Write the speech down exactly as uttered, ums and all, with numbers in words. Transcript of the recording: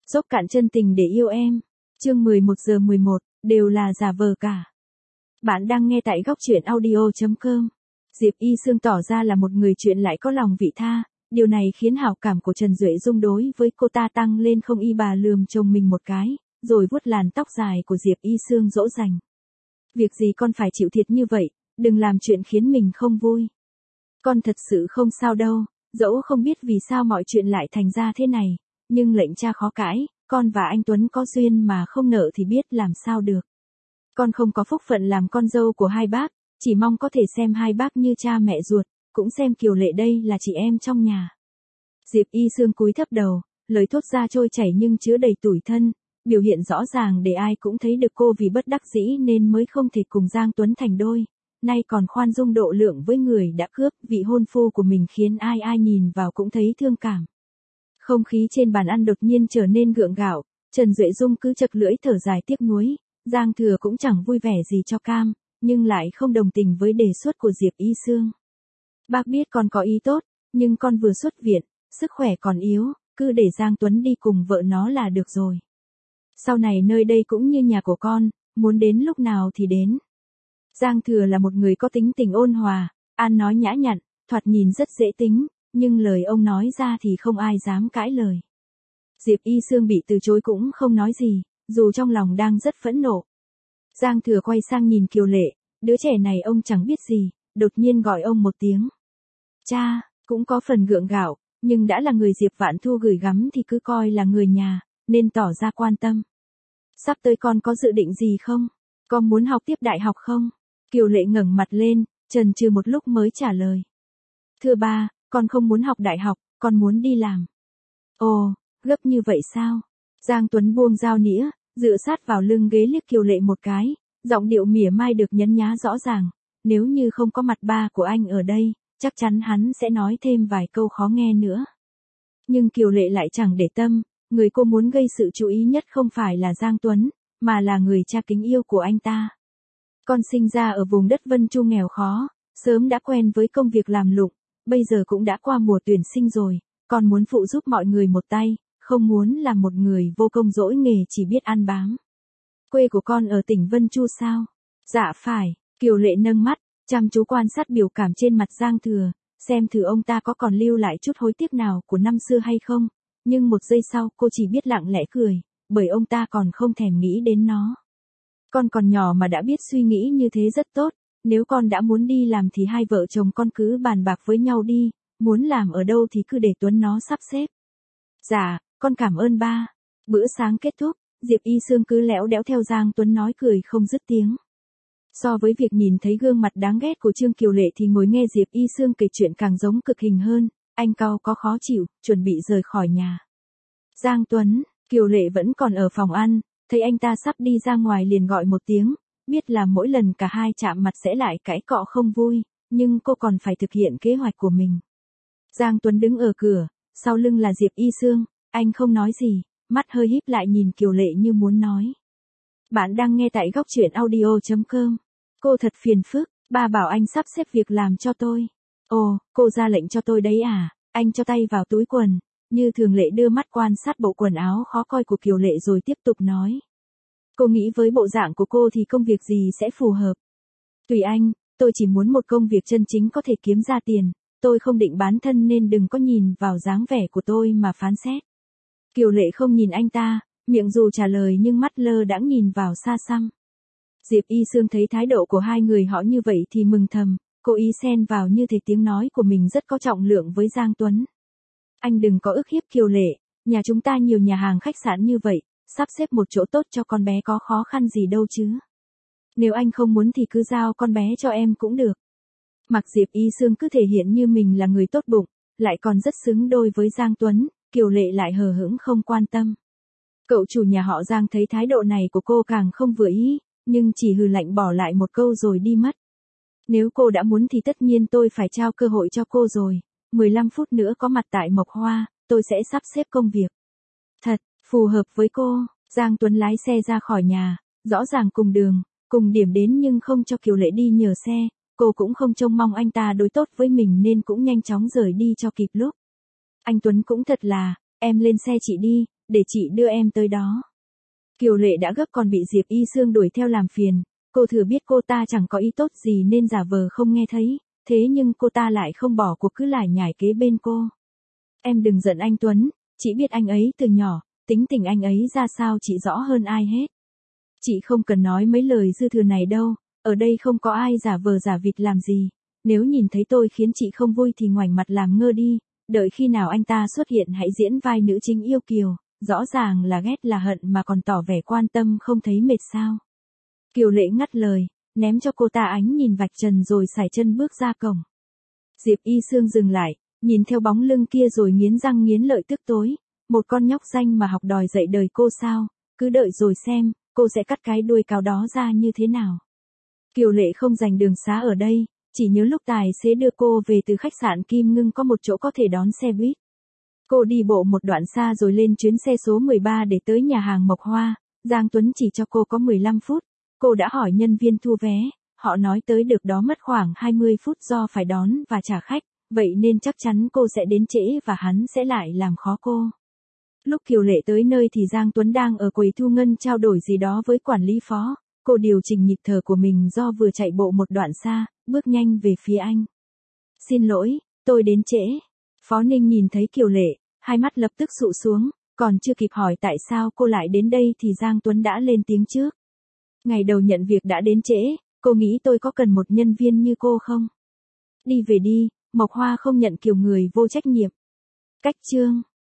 Dốc cạn chân tình để yêu em. Chương mười một giờ mười một, đều là giả vờ cả. Bạn đang nghe tại góc truyện audio chấm com. Diệp Y Sương tỏ ra là một người chuyện lại có lòng vị tha, điều này khiến hảo cảm của Trần Duệ Dung đối với cô ta tăng lên không. Y bà lườm chồng mình một cái, rồi vuốt làn tóc dài của Diệp Y Sương dỗ dành. Việc gì con phải chịu thiệt như vậy, đừng làm chuyện khiến mình không vui. Con thật sự không sao đâu, dẫu không biết vì sao mọi chuyện lại thành ra thế này, nhưng lệnh cha khó cãi, con và anh Tuấn có duyên mà không nợ thì biết làm sao được. Con không có phúc phận làm con dâu của hai bác, chỉ mong có thể xem hai bác như cha mẹ ruột, cũng xem Kiều Lệ đây là chị em trong nhà. Diệp Y Sương cúi thấp đầu, lời thốt ra trôi chảy nhưng chứa đầy tủi thân, biểu hiện rõ ràng để ai cũng thấy được cô vì bất đắc dĩ nên mới không thể cùng Giang Tuấn thành đôi, nay còn khoan dung độ lượng với người đã cướp vị hôn phu của mình khiến ai ai nhìn vào cũng thấy thương cảm. Không khí trên bàn ăn đột nhiên trở nên gượng gạo, Trần Duệ Dung cứ chật lưỡi thở dài tiếc nuối, Giang Thừa cũng chẳng vui vẻ gì cho cam, nhưng lại không đồng tình với đề xuất của Diệp Y Sương. Bác biết con có ý tốt, nhưng con vừa xuất viện, sức khỏe còn yếu, cứ để Giang Tuấn đi cùng vợ nó là được rồi. Sau này nơi đây cũng như nhà của con, muốn đến lúc nào thì đến. Giang Thừa là một người có tính tình ôn hòa, ăn nói nhã nhặn, thoạt nhìn rất dễ tính, nhưng lời ông nói ra thì không ai dám cãi lời. Diệp Y Sương bị từ chối cũng không nói gì, dù trong lòng đang rất phẫn nộ. Giang Thừa quay sang nhìn Kiều Lệ, đứa trẻ này ông chẳng biết gì, đột nhiên gọi ông một tiếng. Cha, cũng có phần gượng gạo, nhưng đã là người Diệp Vạn Thu gửi gắm thì cứ coi là người nhà, nên tỏ ra quan tâm. Sắp tới con có dự định gì không? Con muốn học tiếp đại học không? Kiều Lệ ngẩng mặt lên, chần chừ một lúc mới trả lời. Thưa ba, con không muốn học đại học, con muốn đi làm. Ồ, gấp như vậy sao? Giang Tuấn buông dao nĩa, dựa sát vào lưng ghế liếc Kiều Lệ một cái, giọng điệu mỉa mai được nhấn nhá rõ ràng. Nếu như không có mặt ba của anh ở đây, chắc chắn hắn sẽ nói thêm vài câu khó nghe nữa. Nhưng Kiều Lệ lại chẳng để tâm, người cô muốn gây sự chú ý nhất không phải là Giang Tuấn, mà là người cha kính yêu của anh ta. Con sinh ra ở vùng đất Vân Chu nghèo khó, sớm đã quen với công việc làm lụng, bây giờ cũng đã qua mùa tuyển sinh rồi, con muốn phụ giúp mọi người một tay, không muốn là một người vô công dỗi nghề chỉ biết ăn bám. Quê của con ở tỉnh Vân Chu sao? Dạ phải, Kiều Lệ nâng mắt, chăm chú quan sát biểu cảm trên mặt Giang Thừa, xem thử ông ta có còn lưu lại chút hối tiếc nào của năm xưa hay không, nhưng một giây sau cô chỉ biết lặng lẽ cười, bởi ông ta còn không thèm nghĩ đến nó. Con còn nhỏ mà đã biết suy nghĩ như thế rất tốt, nếu con đã muốn đi làm thì hai vợ chồng con cứ bàn bạc với nhau đi, muốn làm ở đâu thì cứ để Tuấn nó sắp xếp. Dạ, con cảm ơn ba. Bữa sáng kết thúc, Diệp Y Sương cứ lẽo đẽo theo Giang Tuấn nói cười không dứt tiếng. So với việc nhìn thấy gương mặt đáng ghét của Trương Kiều Lệ thì ngồi nghe Diệp Y Sương kể chuyện càng giống cực hình hơn, anh cau có khó chịu, chuẩn bị rời khỏi nhà. Giang Tuấn, Kiều Lệ vẫn còn ở phòng ăn, thấy anh ta sắp đi ra ngoài liền gọi một tiếng, biết là mỗi lần cả hai chạm mặt sẽ lại cãi cọ không vui, nhưng cô còn phải thực hiện kế hoạch của mình. Giang Tuấn đứng ở cửa, sau lưng là Diệp Y Sương, anh không nói gì, mắt hơi híp lại nhìn Kiều Lệ như muốn nói. Bạn đang nghe tại góc truyện audio chấm com. Cô thật phiền phức, ba bảo anh sắp xếp việc làm cho tôi. Ồ, cô ra lệnh cho tôi đấy à? Anh cho tay vào túi quần, như thường lệ đưa mắt quan sát bộ quần áo khó coi của Kiều Lệ rồi tiếp tục nói. Cô nghĩ với bộ dạng của cô thì công việc gì sẽ phù hợp? Tùy anh, tôi chỉ muốn một công việc chân chính có thể kiếm ra tiền, tôi không định bán thân nên đừng có nhìn vào dáng vẻ của tôi mà phán xét. Kiều Lệ không nhìn anh ta, miệng dù trả lời nhưng mắt lơ đãng nhìn vào xa xăm. Diệp Y Sương thấy thái độ của hai người họ như vậy thì mừng thầm, cô ý xen vào như thể tiếng nói của mình rất có trọng lượng với Giang Tuấn. Anh đừng có ức hiếp Kiều Lệ, nhà chúng ta nhiều nhà hàng khách sạn như vậy, sắp xếp một chỗ tốt cho con bé có khó khăn gì đâu chứ. Nếu anh không muốn thì cứ giao con bé cho em cũng được. Mặc Diệp Y Sương cứ thể hiện như mình là người tốt bụng, lại còn rất xứng đôi với Giang Tuấn, Kiều Lệ lại hờ hững không quan tâm. Cậu chủ nhà họ Giang thấy thái độ này của cô càng không vừa ý, nhưng chỉ hừ lạnh bỏ lại một câu rồi đi mất. Nếu cô đã muốn thì tất nhiên tôi phải trao cơ hội cho cô rồi, mười lăm phút nữa có mặt tại Mộc Hoa, tôi sẽ sắp xếp công việc. Thật, phù hợp với cô, Giang Tuấn lái xe ra khỏi nhà, rõ ràng cùng đường, cùng điểm đến nhưng không cho Kiều Lệ đi nhờ xe, cô cũng không trông mong anh ta đối tốt với mình nên cũng nhanh chóng rời đi cho kịp lúc. Anh Tuấn cũng thật là, em lên xe chị đi, để chị đưa em tới đó. Kiều Lệ đã gấp còn bị Diệp Y Sương đuổi theo làm phiền, cô thừa biết cô ta chẳng có ý tốt gì nên giả vờ không nghe thấy, thế nhưng cô ta lại không bỏ cuộc cứ lải nhải kế bên cô. Em đừng giận anh Tuấn, chị biết anh ấy từ nhỏ, tính tình anh ấy ra sao chị rõ hơn ai hết. Chị không cần nói mấy lời dư thừa này đâu, ở đây không có ai giả vờ giả vịt làm gì. Nếu nhìn thấy tôi khiến chị không vui thì ngoảnh mặt làm ngơ đi, đợi khi nào anh ta xuất hiện hãy diễn vai nữ chính yêu kiều, rõ ràng là ghét là hận mà còn tỏ vẻ quan tâm không thấy mệt sao. Kiều Lệ ngắt lời, ném cho cô ta ánh nhìn vạch trần rồi sải chân bước ra cổng. Diệp Y Sương dừng lại, nhìn theo bóng lưng kia rồi nghiến răng nghiến lợi tức tối, một con nhóc danh mà học đòi dạy đời cô sao, cứ đợi rồi xem, cô sẽ cắt cái đuôi cáo đó ra như thế nào. Kiều Lệ không dành đường xá ở đây, chỉ nhớ lúc tài xế đưa cô về từ khách sạn Kim Ngưng có một chỗ có thể đón xe buýt. Cô đi bộ một đoạn xa rồi lên chuyến xe số mười ba để tới nhà hàng Mộc Hoa, Giang Tuấn chỉ cho cô có mười lăm phút, cô đã hỏi nhân viên thu vé, họ nói tới được đó mất khoảng hai mươi phút do phải đón và trả khách, vậy nên chắc chắn cô sẽ đến trễ và hắn sẽ lại làm khó cô. Lúc Kiều Lệ tới nơi thì Giang Tuấn đang ở quầy thu ngân trao đổi gì đó với quản lý phó, cô điều chỉnh nhịp thở của mình do vừa chạy bộ một đoạn xa, bước nhanh về phía anh. Xin lỗi, tôi đến trễ. Phó Ninh nhìn thấy Kiều Lệ, hai mắt lập tức sụ xuống, còn chưa kịp hỏi tại sao cô lại đến đây thì Giang Tuấn đã lên tiếng trước. Ngày đầu nhận việc đã đến trễ, cô nghĩ tôi có cần một nhân viên như cô không? Đi về đi, Mộc Hoa không nhận kiểu người vô trách nhiệm. Cách chương